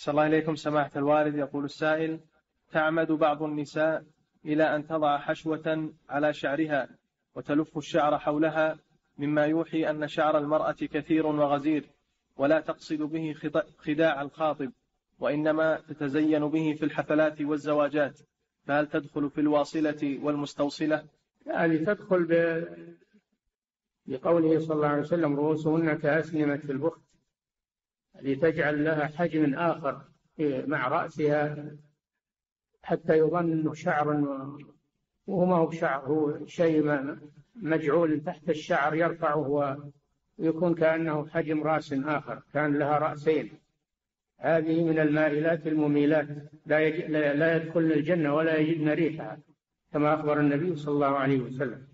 أحسن الله إليكم سماحة الوالد. يقول السائل: تعمد بعض النساء إلى أن تضع حشوة على شعرها وتلف الشعر حولها، مما يوحي أن شعر المرأة كثير وغزير، ولا تقصد به خداع الخاطب، وإنما تتزين به في الحفلات والزواجات، فهل تدخل في الواصلة والمستوصلة؟ هذه تدخل بقوله صلى الله عليه وسلم: رؤوسهن كأسنمة البخت، لتجعل لها حجم آخر مع رأسها حتى يظن أنه شعر، وهو ما هو شعر، هو شيء مجعول تحت الشعر يرفعه ويكون كأنه حجم رأس آخر، كان لها رأسين. هذه من المائلات المميلات، لا يدخلن الجنة ولا يجدن ريحها، كما أخبر النبي صلى الله عليه وسلم.